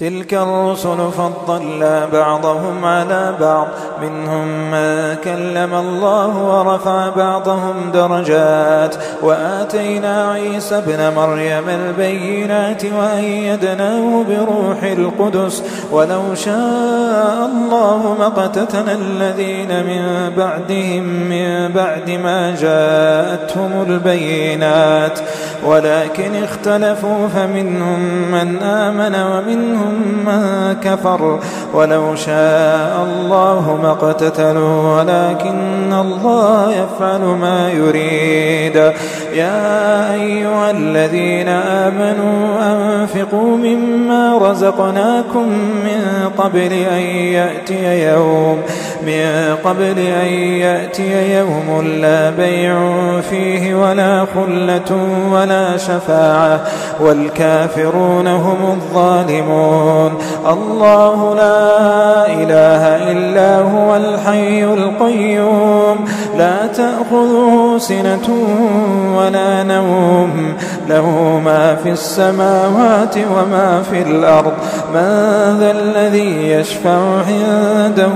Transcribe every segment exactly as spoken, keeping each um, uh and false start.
تلك الرسل فضلنا بعضهم على بعض منهم من كلم الله ورفع بعضهم درجات وآتينا عيسى ابن مريم البينات وأيدناه بروح القدس ولو شاء الله ما اقتتل الذين من بعدهم من بعد ما جاءتهم البينات ولكن اختلفوا فمنهم من آمن ومنهم من كفر ولو شاء الله ما اقتتلوا ولكن الله يفعل ما يريد. يا أيها الذين آمنوا أنفقوا مما رزقناكم من قبل أن يأتي يوم من قبل أن يأتي يوم لا بيع فيه ولا خلة ولا شفاعة والكافرون هم الظالمون. الله لا إله إلا هو الحي القيوم لا تأخذه سنة ولا نوم له ما في السماوات وما في الأرض من ذا الذي يشفع عنده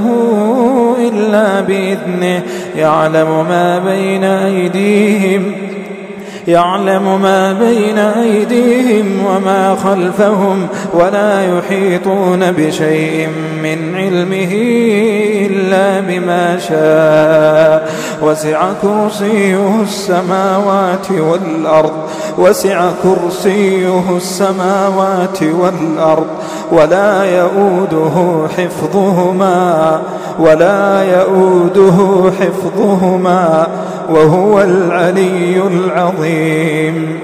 إلا بإذنه يعلم ما بين أيديهم يعلم ما بين أيديهم وما خلفهم ولا يحيطون بشيء من علمه إلا بما شاء وسع كرسيه السماوات والأرض وسع كرسيه السماوات والأرض ولا يؤوده حفظهما ولا يؤوده حفظهما وهو العلي العظيم.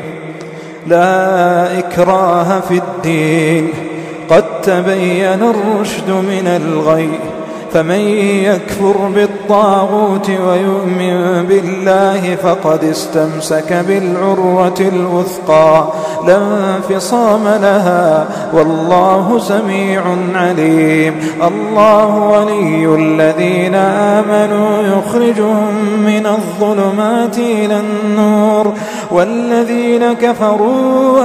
لا إكراه في الدين قد تبين الرشد من الغي فمن يكفر بالطاغوت ويؤمن بالله فقد استمسك بالعروة الوثقى لا انفصام لها والله سميع عليم. الله ولي الذين آمنوا يخرجهم من الظلمات إلى النور والذين كفروا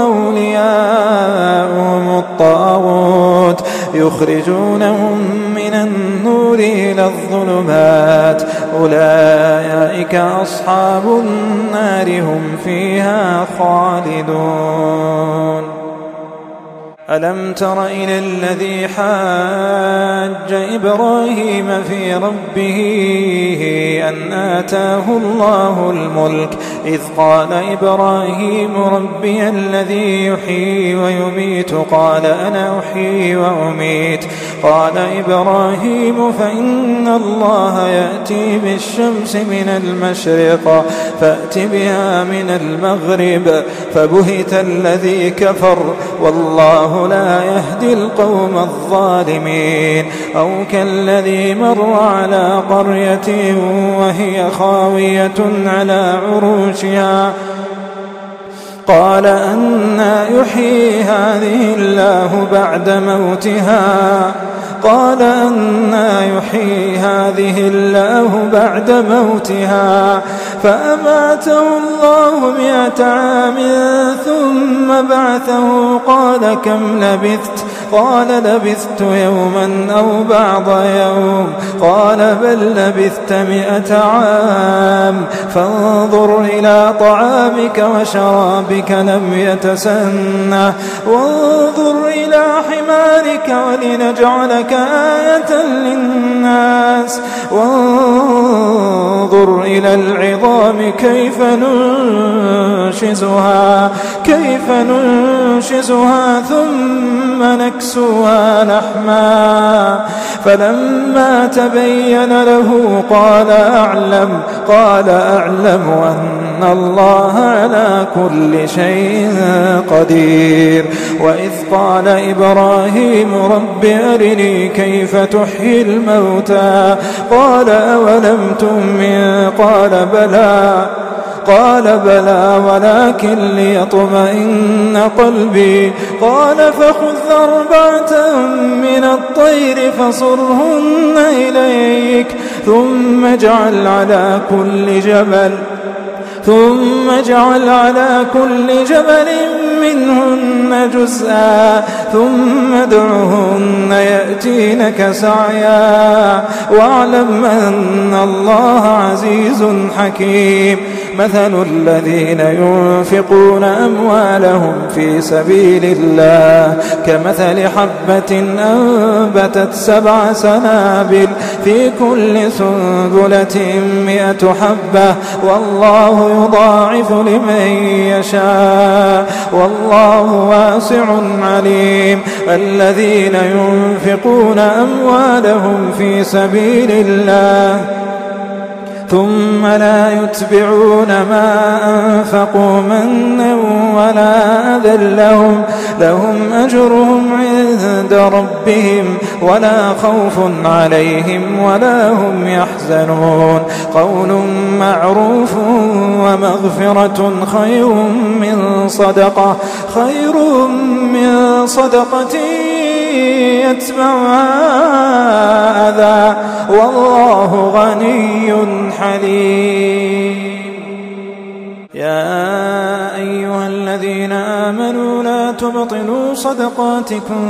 أولياءهم الطاغوت يخرجونهم من النور إلى الظلمات أولئك أصحاب النار هم فيها خالدون. ألم تر إلى الذي حاج إبراهيم في ربه أن آتاه الله الملك إذ قال إبراهيم ربي الذي يحيي ويميت قال أنا أحيي وأميت قال إبراهيم فإن الله يأتي بالشمس من المشرق فأت بها من المغرب فبهت الذي كفر والله لا يهدي القوم الظالمين. أو كالذي مر على قرية وهي خاوية على عروشها قال أنى يحيي هذه الله بعد موتها قال أنى يحيي هذه الله بعد موتها فأماته الله مئة عام ثم بعثه قال كم لبثت قال لبثت يوما أو بعض يوم قال بل لبثت مئة عام فانظر إلى طعامك وشرابك لم يتسنه وانظر إلى حمارك ولنجعلك آية للناس وانظر إلى العظام كيف ننشزها كيف ننشزها ثم نكسوها لحما فلما تبين له قال أعلم قال أعلم أن الله على كل شيء قدير. وإذ قال إبراهيم رب أرني كيف تحيي الموتى قال أولم تؤمن قال بلى قال بلى ولكن ليطمئن قلبي قال فخذ أربعة من الطير فصرهن إليك ثم اجعل على كل جبل ثم اجعل على كل جبل منهن جزءا ثم ادعهن يأتينك سعيا واعلم أن الله عزيز حكيم. مثل الذين ينفقون أموالهم في سبيل الله كمثل حبة أنبتت سبع سنابل في كل سنبلة مئة حبة والله يضاعف لمن يشاء والله واسع عليم. الذين ينفقون أموالهم في سبيل الله ثم لا يتبعون ما أنفقوا منا ولا أذى لهم, لهم أجرهم عند ربهم ولا خوف عليهم ولا هم يحزنون. قول معروف ومغفرة خير من صدقة خير من صدقة يتبعها أذى والله غني حليم. يا أيها الذين آمنوا لا تبطلوا صدقاتكم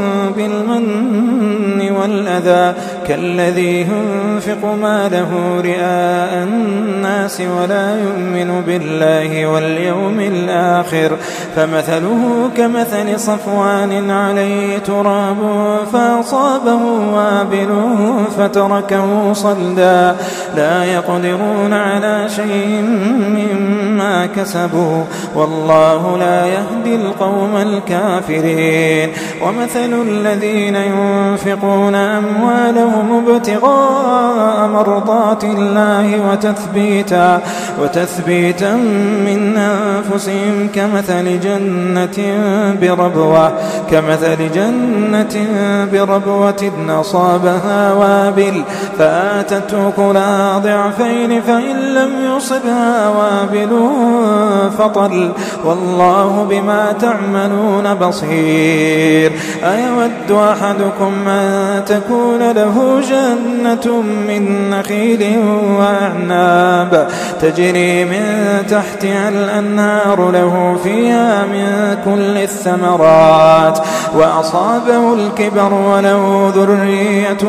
بالمن والأذى كالذي ينفق ماله رئاء الناس ولا يؤمن بالله واليوم الآخر فمثله كمثل صفوان عليه تراب فأصابه وابل فتركه صلدا لا يقدرون على شيء مما كسبوا والله لا يهدي القوم الكافرين. ومثل الذين ينفقون أموالهم ابتغاء مرضات الله وتثبيتا, وتثبيتا من أنفسهم كمثل جنة بربوة كمثل جنة بربوة أصابها وابل فآتت أكلها ضعفين فإن لم يصبها وابل فطل والله بما تعملون بصير. أيود أحدكم أن تكون له جنة من نخيل وأعناب تجري من تحتها الأنهار له فيها من كل الثمرات وأصابه الكبر وله ذرية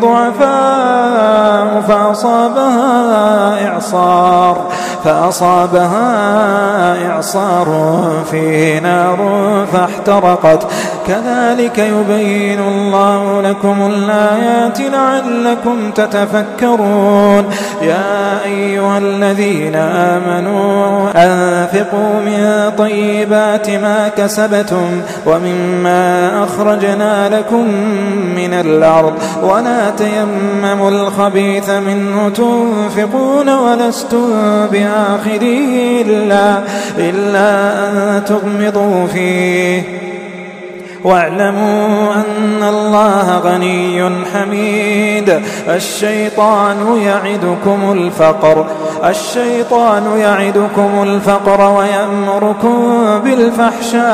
ضعفاء فأصابها إعصار فأصابها إعصار فيه نار فاحترقت كذلك يبين الله لكم الآيات لعلكم تتفكرون. يا أيها الذين آمنوا أنفقوا من طيبات ما كسبتم ومما أخرجنا لكم من الأرض ولا تيمموا الخبيث منه تنفقون ولستم بآخره إلا, إلا أن تغمضوا فيه واعلموا أن الله غني حميد. الشيطان يعدكم الفقر الشيطان يعدكم الفقر ويأمركم بالفحشاء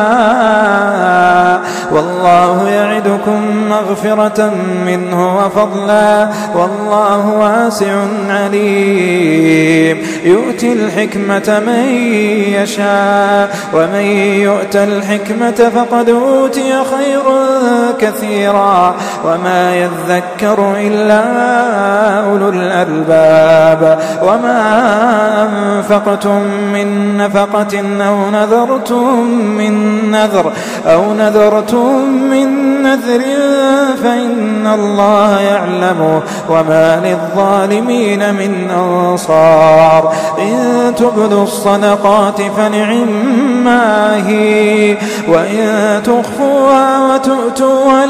والله يعدكم مغفرة منه وفضلا والله واسع عليم. يؤتي الحكمة من يشاء ومن يؤت الحكمة فقد أوتي خيرا كثيرا وما يذكر إلا أولو الألباب. وما أنفقتم من نفقة أو نذرتم من نذر أو نذرتم من نذر فإن الله يعلم وما للظالمين من أنصار. إن تبدوا الصدقات فنعما هي وإن تخفوها وتؤتوها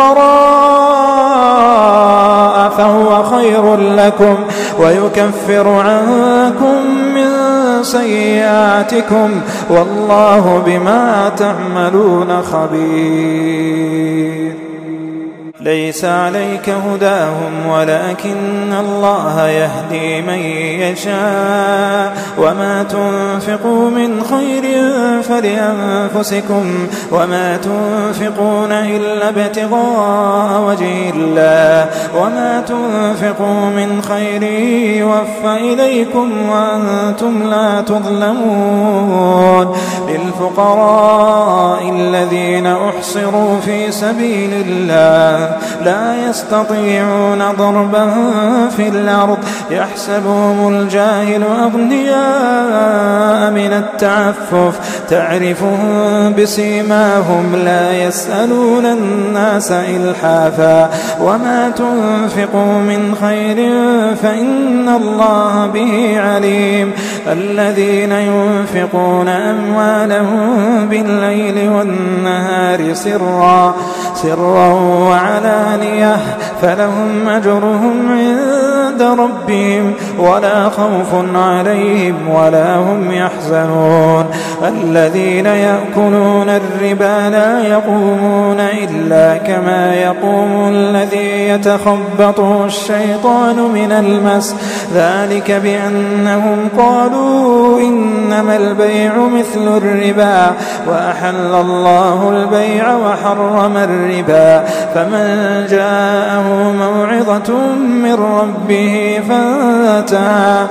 الفقراء فهو خير لكم ويكفر عنكم من سيئاتكم والله بما تعملون خبير. ليس عليك هداهم ولكن الله يهدي من يشاء وما تنفقوا من خير فلأنفسكم وما تنفقون إلا ابتغاء وجه الله وما تنفقوا من خير يوفى إليكم وأنتم لا تظلمون للفقراء الذين أحصروا في سبيل الله لا يستطيعون ضربا في الأرض يحسبهم الجاهل أغنياء من التعفف تعرفهم بسيماهم لا يسألون الناس إلحافا وما تنفقوا من خير فإن الله به عليم الذين ينفقون أموالهم بالليل والنهار سرا سرا وعلانية فلهم أجرهم عند ربهم ولا خوف عليهم ولا هم يحزنون الذين يأكلون الربا لا يقومون إلا كما يقوم الذي يتخبطه الشيطان من المس ذلك بأنهم قالوا إنما البيع مثل الربا وأحل الله البيع وحرم الربا فمن جاءه موعظة من ربه فانتهى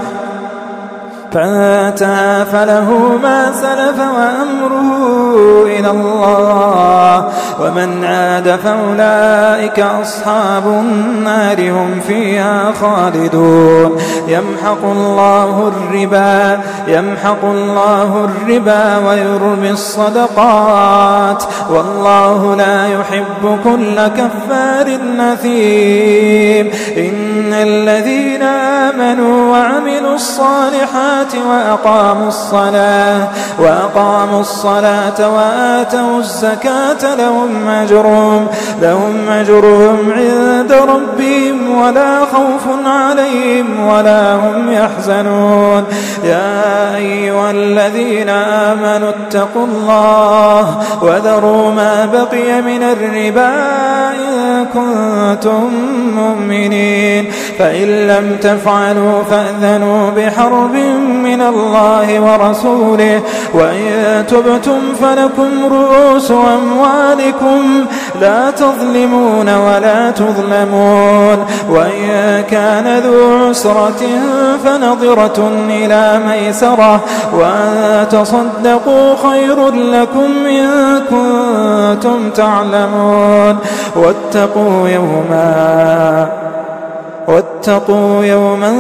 فانتهى فله ما سلف وأمره إلى الله ومن عاد فأولئك أصحاب النار هم فيها خالدون يمحق الله الربا يمحق الله الربا ويربي الصدقات والله لا يحب كل كفار أثيم إن الذين آمنوا وعملوا الصالحات وأقاموا الصلاة وأقاموا الصلاة وآتوا الزكاة لهم أجرهم لهم أجرهم عند ربهم ولا خوف عليهم ولا هم يحزنون يا أيها الذين آمنوا اتقوا الله وذروا ما بقي من الربا إن كنتم مؤمنين فإن لم تفعلوا فأذنوا بحرب من الله ورسوله وإن تبتم فلكم رؤوس أموالكم لا تظلمون ولا تظلمون وإن كان ذو عسرة فنظرة إلى ميسرة وأن تصدقوا خير لكم إن كنتم تعلمون واتقوا يوما واتقوا يوما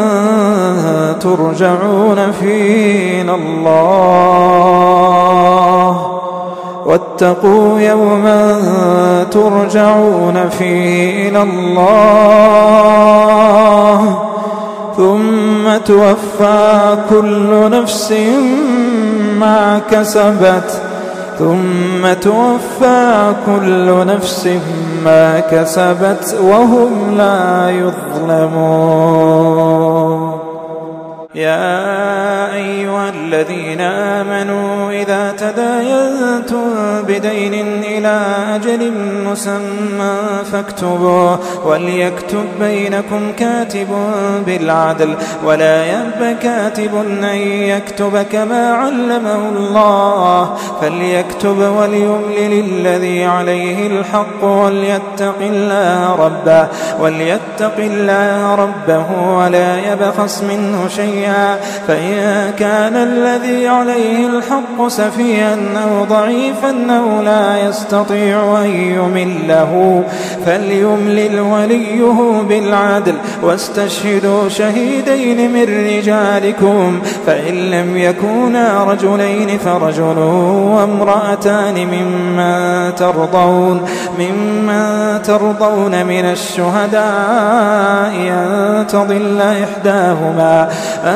ترجعون فيه إلى الله واتقوا يوما ترجعون فيه إلى الله ثم توفى كل نفس ما كسبت ثم توفى كل نفس ما كسبت وهم لا يظلمون يا أيها الذين آمنوا إذا تداينتم بدين إلى أجل مسمى فاكتبوه وليكتب بينكم كاتب بالعدل ولا يأب كاتب أن يكتب كما علمه الله فليكتب وليملل الذي عليه الحق وليتق الله ربه وليتق الله ربه ولا يبخس منه شيئا فإن كان الذي عليه الحق سفيها أو ضعيفا أو لا يستطيع أن يمله فليملل وليه بالعدل واستشهدوا شهيدين من رجالكم فإن لم يكونا رجلين فرجل وامرأتان ممن ترضون ممن ترضون من الشهداء أن تضل إحداهما أن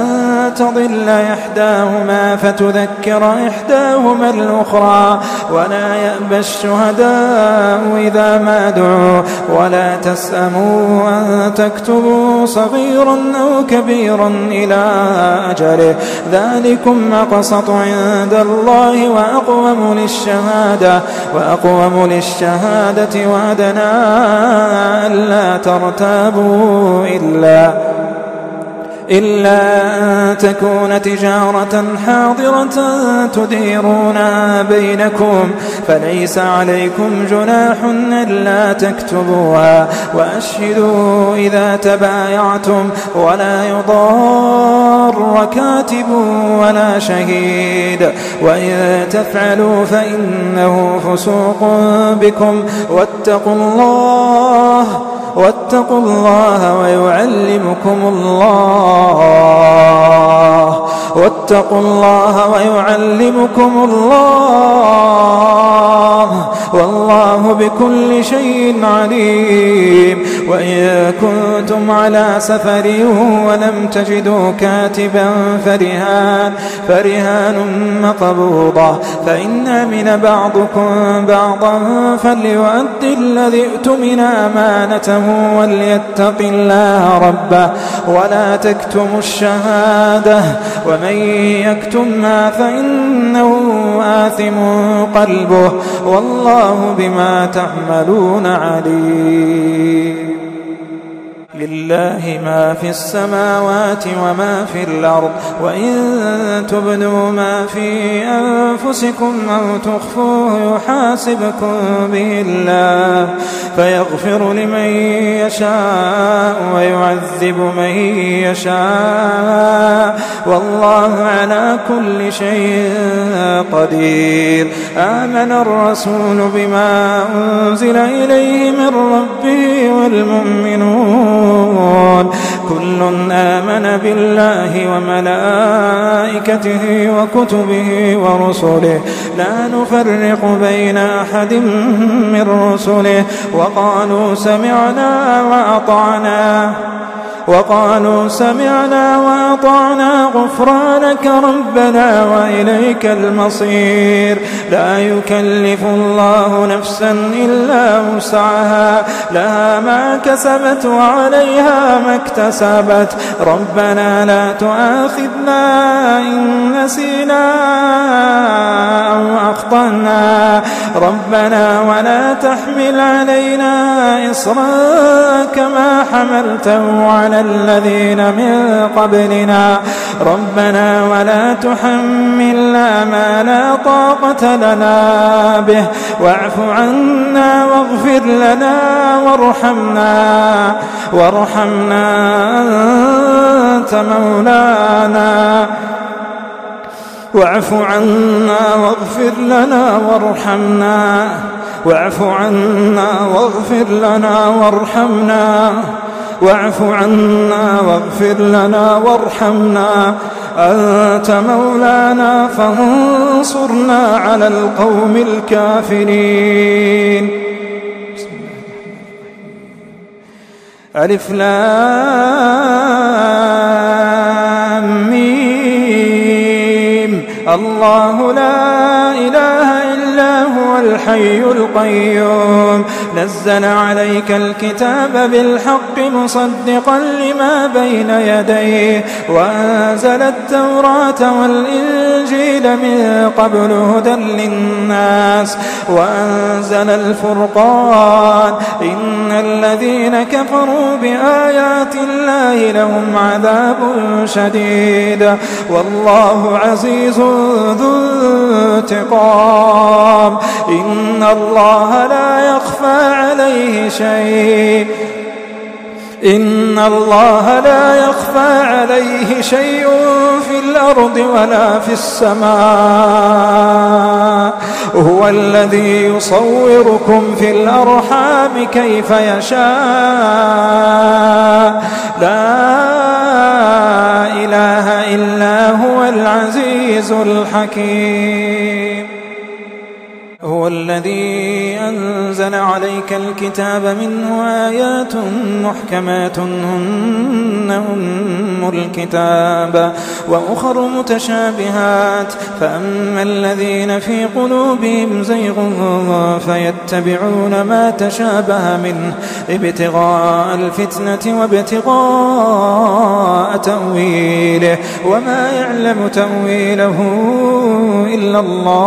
أن تضل إحداهما فتذكر إحداهما الأخرى ولا يأبى الشهداء إذا ما دعوا ولا تسأموا أن تكتبوا صغيرا أو كبيرا إلى أجله ذلكم أقسط عند الله وأقوم للشهادة وأقوم للشهادة وأدنى ألا ترتابوا إلا إلا أن تكون تجارة حاضرة تديرونها بينكم فليس عليكم جناح ألا تكتبوها وأشهدوا إذا تبايعتم ولا يضار كاتب ولا شهيد وإن تفعلوا فإنه فسوق بكم واتقوا الله واتقوا الله ويعلمكم الله واتقوا الله ويعلمكم الله والله بكل شيء عليم وإن كنتم على سفر ولم تجدوا كاتبا فرهان فرهان مقبوضة فإن أمن بعضكم بعضا فليؤدي الذي اؤتمن أمانته وليتق الله ربه ولا تكتموا الشهادة ومن يكتمها فإنه آثم قلبه والله بما تعملون عليم لله ما في السماوات وما في الأرض وإن تبدوا ما في أنفسكم أو تخفوه يحاسبكم به الله فيغفر لمن يشاء ويعذب من يشاء والله على كل شيء قدير آمن الرسول بما أنزل إليه من ربه والمؤمنون كل آمن بالله وملائكته وكتبه ورسله لا نفرق بين أحد من رسله وقالوا سمعنا وأطعنا وقالوا سمعنا وأطعنا غفرانك ربنا وإليك المصير لا يكلف الله نفسا إلا وسعها لها ما كسبت وعليها ما اكتسبت ربنا لا تؤاخذنا إن نسينا أو أخطأنا ربنا ولا تحمل علينا إصرا كما حملته على الذين من قبلنا ربنا ولا تحملنا ما لا طاقة لنا به واعف عنا واغفر لنا وارحمنا وارحمنا أنت مولانا واعف عنا واغفر لنا وارحمنا واعف عنا واغفر لنا وارحمنا واعف عنا واغفر لنا وارحمنا أنت مولانا فانصرنا على القوم الكافرين ألف لام ميم الله لا إله إلا هو الحي القيوم نزل عليك الكتاب بالحق مصدقا لما بين يديه وأنزل التوراة والإنجيل من قبل هدى للناس وأنزل الفرقان إن الذين كفروا بآيات الله لهم عذاب شديد والله عزيز ذو انتقام إن الله لا يخفى عليه شيء إن الله لا يخفى عليه شيء في الأرض ولا في السماء هو الذي يصوركم في الأرحام كيف يشاء لا إله إلا هو العزيز الحكيم هو الذي أنزل عليك الكتاب منه آيات محكمات هن أم الكتاب وأخر متشابهات فأما الذين في قلوبهم زيغ فيتبعون ما تشابه منه ابتغاء الفتنة وابتغاء تأويله وما يعلم تأويله إلا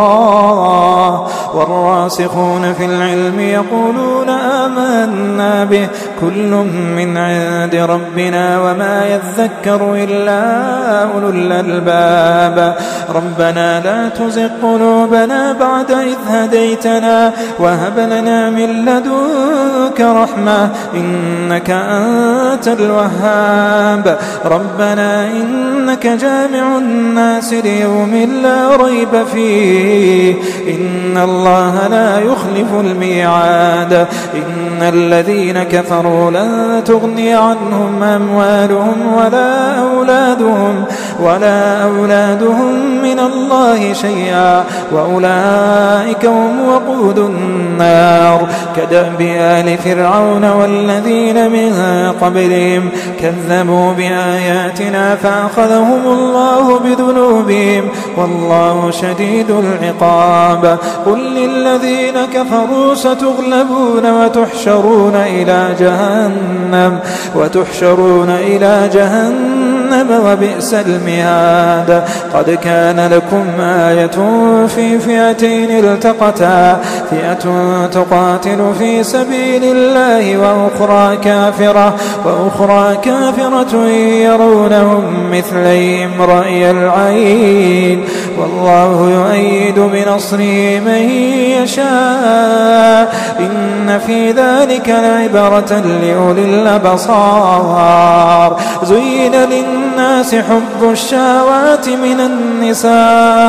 الله والراسخون في العلم يقولون آمنا به كل من عند ربنا وما يذكر إلا أولو الألباب ربنا لا تزغ قلوبنا بعد إذ هديتنا وهب لنا من لدنك رحمة إنك أنت الوهاب ربنا إنك جامع الناس ليوم لا ريب فيه إن الله لا يخلف الميعاد إن الذين كفروا لن تغني عنهم أموالهم ولا أولادهم ولا أولادهم من الله شيئا وأولئك هم وقود النار كدأب آل فرعون والذين من قبلهم كذبوا بآياتنا فأخذهم الله بذنوبهم والله شديد العقاب قل للذين كفروا ستغلبون وتحشرون إلى جهنم وتحشرون إلى جهنم وبئس المهاد قد كان لكم آية في فئتين التقتا فئة تقاتل في سبيل الله وأخرى كافرة وأخرى كافرة يرونهم مثليهم رأي العين والله يؤيد بنصره من يشاء إن في ذلك لعبرة لأولي الأبصار زين للناس حب الشهوات من النساء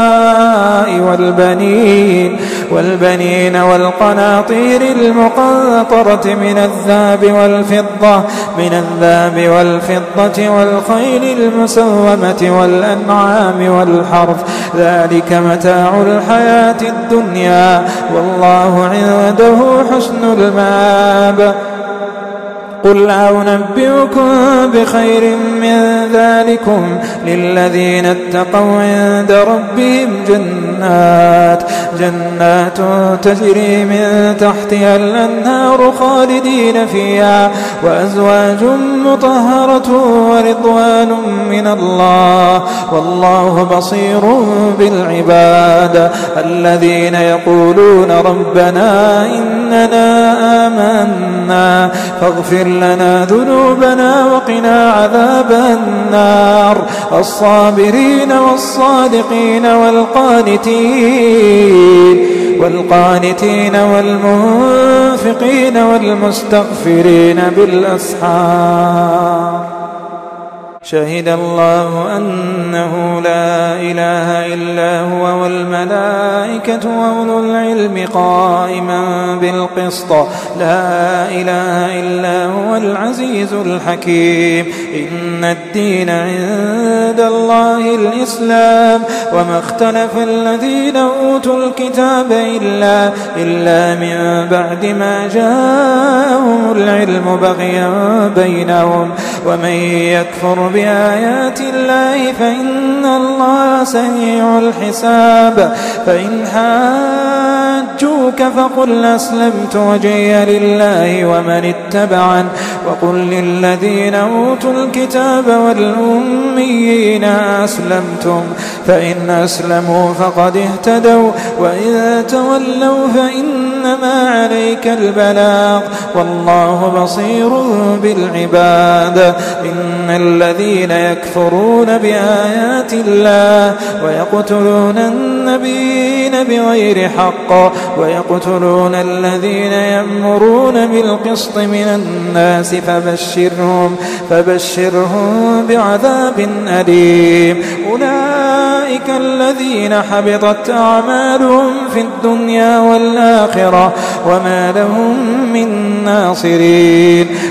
والبنين والبنين والقناطير المقنطرة من الذهب والفضة من الذهب والفضة والخيل المسومة والأنعام والحرث ذلك متاع الحياة الدنيا والله عنده حسن المآب قل أنبئكم بخير من ذلكم للذين اتقوا عند ربهم جنات جنات تجري من تحتها الأنهار خالدين فيها وأزواج مطهرة ورضوان من الله والله بصير بالعباد الذين يقولون ربنا إننا آمنا فاغفر لنا ذنوبنا وقنا عذاب النار الصابرين والصادقين والقانتين والقانتين والمنفقين والمستغفرين بالأسحار شهد الله أنه لا إله إلا هو والملائكة وأولو العلم قائما بالقسط لا إله إلا هو العزيز الحكيم إن الدين عند الله الإسلام وما اختلف الذين أوتوا الكتاب إلا, إلا من بعد ما جاءهم العلم بغيا بينهم ومن يكفر بآيات الله فإن الله سريع الحساب فإن حاجوك فقل أسلمت وجهي لله ومن اتبعن وقل للذين أوتوا الكتاب والأميين أسلمتم فإن أسلموا فقد اهتدوا وإن تولوا فإنما عليك البلاغ والله بصير بالعباد إن الذين يكفرون بآيات الله ويقتلون النبيين بغير حق ويقتلون الذين يأمرون بالقسط من الناس فبشرهم, فبشرهم بعذاب أليم أولئك الذين حبطت أعمالهم في الدنيا والآخرة وما لهم من ناصرين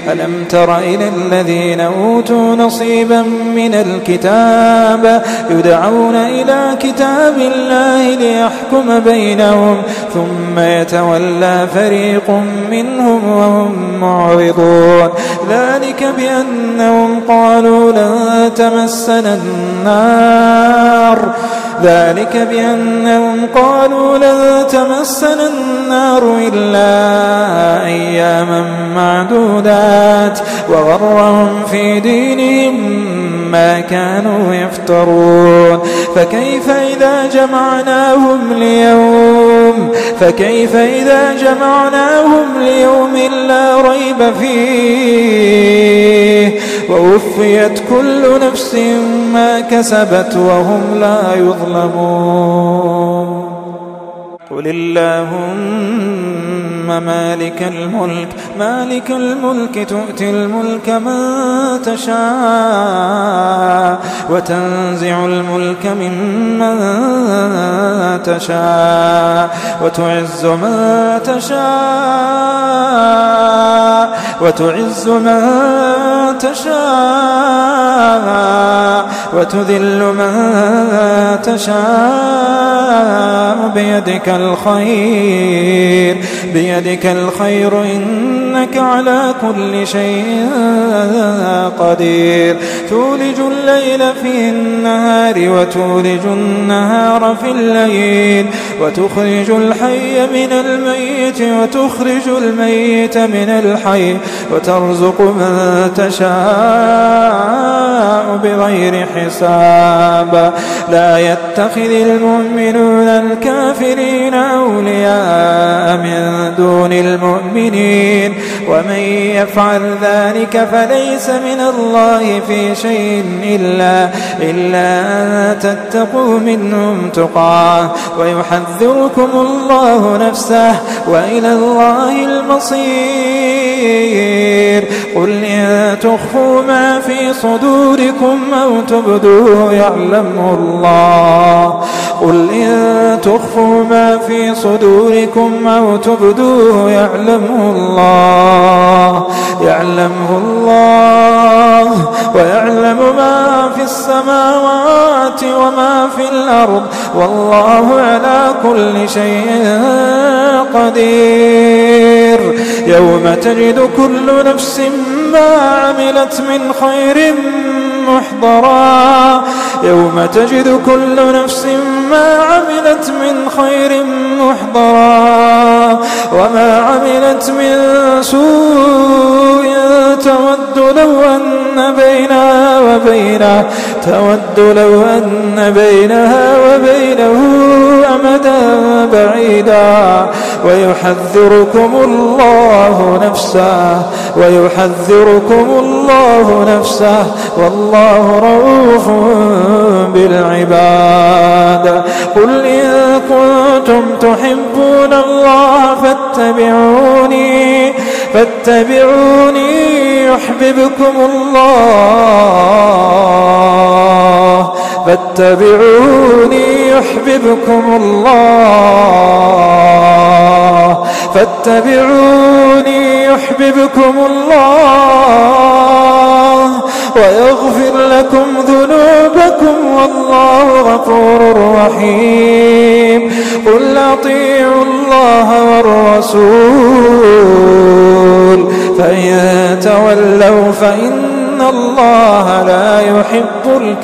ألم تر إلى الذين أوتوا نصيبا من الكتاب يدعون إلى كتاب الله ليحكم بينهم ثم يتولى فريق منهم وهم معرضون ذلك بأنهم قالوا لن تمسنا النار ذلك بأنهم قالوا لن تمسنا النار إلا أياما معدودات وغرهم في دينهم ما كانوا يفترون فكيف إذا جمعناهم ليوم فكيف إذا جمعناهم ليوم لا ريب فيه ووفيت كل نفس ما كسبت وهم لا يظلمون قل اللهم مالك الملك مالك الملك تؤتي الملك من تشاء وتنزع الملك ممن تشاء وتعز من تشاء وتعز من تشاء وتذل من تشاء بيدك الخير بيدك الخير إنك على كل شيء قدير تولج الليل في النهار وتولج النهار في الليل وتخرج الحي من الميت وتخرج الميت من الحي وترزق من تشاء بغير حساب لا يتخذ المؤمنون الكافرين أولياء من دون المؤمنين ومن يفعل ذلك فليس من الله في شيء إلا, إلا أن تتقوا منهم تقاه ويحذركم الله نفسه وإلى الله المصير قل إن تخفوا ما في صدوركم أو تبدوه يعلمه الله قل إن تخفوا ما في صدوركم أو تبدوه يعلمه الله يعلمه الله ويعلم ما في السماوات وما في الأرض والله على كل شيء قدير يوم تجد كل نفس ما عملت من خير محضرا يوم تجد كل نفس ما عملت من خير محضرا وما عملت من سوء تود لو أن بينها وبينه تود لو أن بينها وبينه أمدا بعيدا ويحذركم الله نفسه ويحذركم الله نفسه والله رؤوف بالعباد قل إن كنتم تحبون الله فاتبعوني فاتبعوني يحببكم الله فاتبعوني يحببكم الله فاتبعوني يحببكم الله ويغفر لكم ذنوبكم والله غفور رحيم قل أطيعوا الله والرسول فإن تولوا فإن الله لا يحب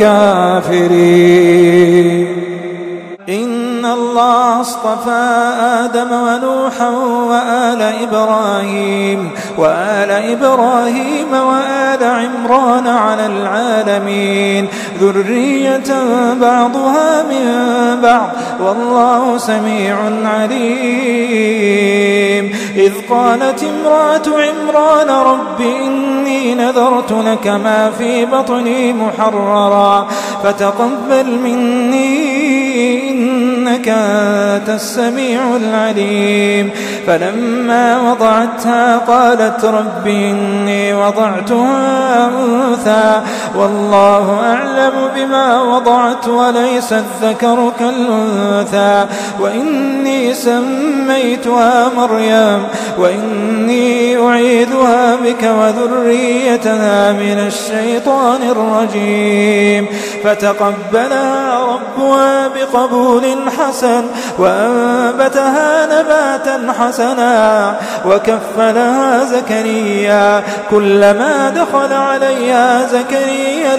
الكافرين إن الله اصطفى آدم ونوحا وآل إبراهيم وآل إبراهيم وآل عمران على العالمين ذرية بعضها من بعض والله سميع عليم إذ قالت امرأة عمران رب إني نذرت لك ما في بطني محررا فتقبل مني إنك أنت السميع العليم فلما وضعتها قالت رب إني وضعتها أنثى والله أعلم بما وضعت وليس الذكر كالأنثى وإني سميتها مريم وإني أعيذها بك برحمتك وذريتها من الشيطان الرجيم. فتقبلها ربها بقبول حسن وأنبتها نباتا حسنا وكفلها زكريا كلما دخل عليها زكريا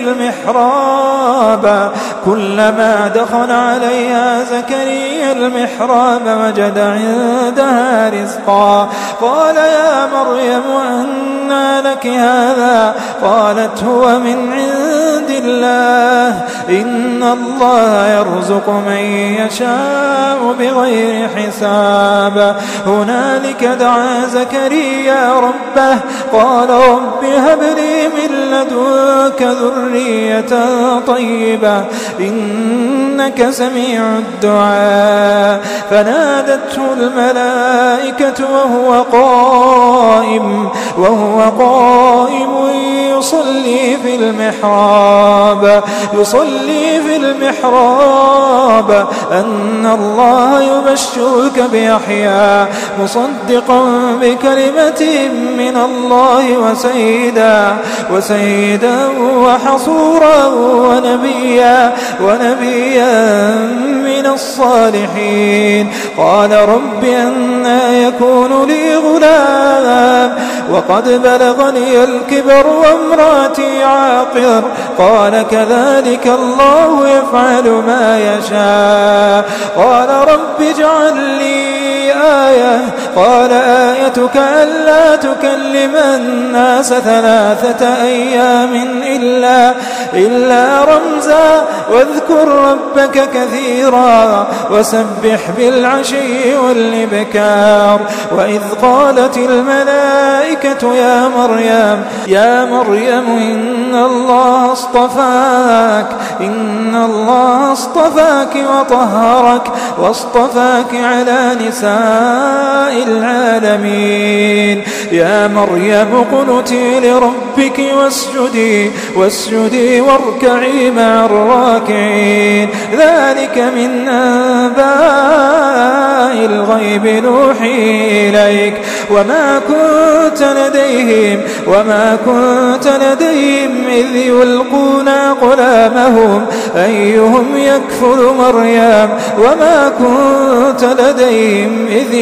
المحراب كلما دخل عليها زكريا المحراب وجد عندها رزقا قال يا مريم أنى لك هذا قالت هو من عند الله إن الله يرزق من يشاء بغير حساب. هنالك دعا زكريا ربه قال رب هب لي من لدنك ذرية طيبة إنك سميع الدعاء. فنادته الملائكة وهو قائم وهو قائم يصلي في المحراب يصلي في المحراب أن الله يبشرك بيحيى مصدقا بكلمة من الله وسيدا وسيدا وحصورا ونبيا ونبيا من الصالحين. قال رب أنى يكون لي غلام وقد بلغني الكبر وامرأتي عاقر قال كذلك الله يفعل ما يشاء. قال رب اجعل لي آية قال آيتك ألا تكلم الناس ثلاثة أيام إلا, إلا رمزا واذكر ربك كثيرا وسبح بالعشي والإبكار. وإذ قالت الملائكة يا مريم يا مريم إن الله اصطفاك إن الله اصطفاك وطهرك واصطفاك على نساء العالمين. يا مريم اقنتي لربك واسجدي واسجدي واركعي مع الراكعين. ذلك من أنباء الغيب نوحي إليك وما كنت لديهم وما كنت لديهم إذ يلقون أقلامهم أيهم يكفل مريم وما كنت لديهم إذ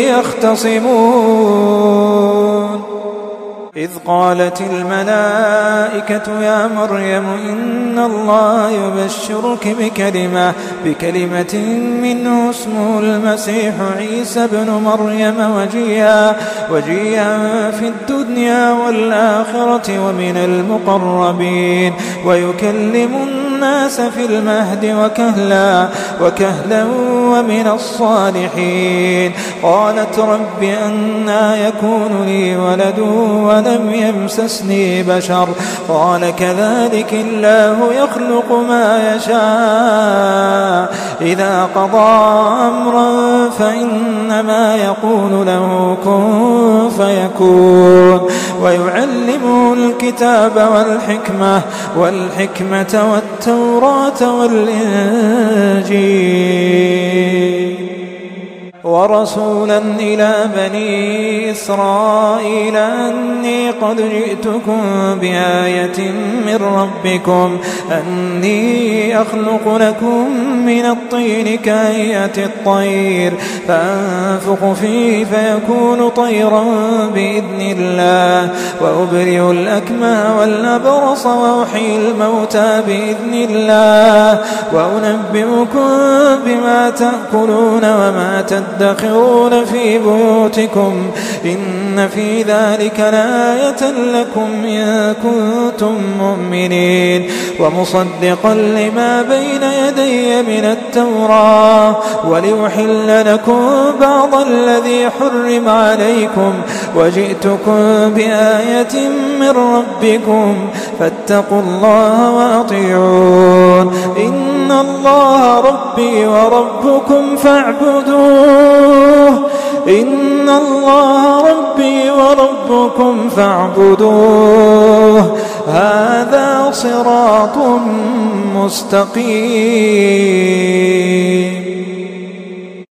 يختصمون. إذ قالت الملائكة يا مريم إن الله يبشرك بكلمة بكلمة منه اسمه المسيح عيسى بن مريم وجيها وجيها في الدنيا والآخرة ومن المقربين ويكلم الناس في المهد وكهلا وكهلا ومن الصالحين. قالت رب أنى يكون لي ولد ولم يمسسني بشر قال كذلك الله يخلق ما يشاء إذا قضى أمرا فإنما يقول له كن فيكون. ويعلمه الكتاب والحكمة والحكمة والتوراة والإنجيل ورسولا إلى بني إسرائيل أني قد جئتكم بآية من ربكم أني أخلق لكم من الطين كهيئة الطير فأنفخ فيه فيكون طيرا بإذن الله وأبرئ الأكمه والأبرص وأحيي الموتى بإذن الله وأنبئكم بما تأكلون وما تدخرون في بيوتكم إن في ذلك لآية لكم إن كنتم مؤمنين. ومصدقا لما بين يدي من التوراة وليحل لكم بعض الذي حرم عليكم وجئتكم بآية من ربكم فاتقوا الله وأطيعون. إن الله ربي وربكم فاعبدوه إن الله ربي وربكم فاعبدوه هذا صراط مستقيم.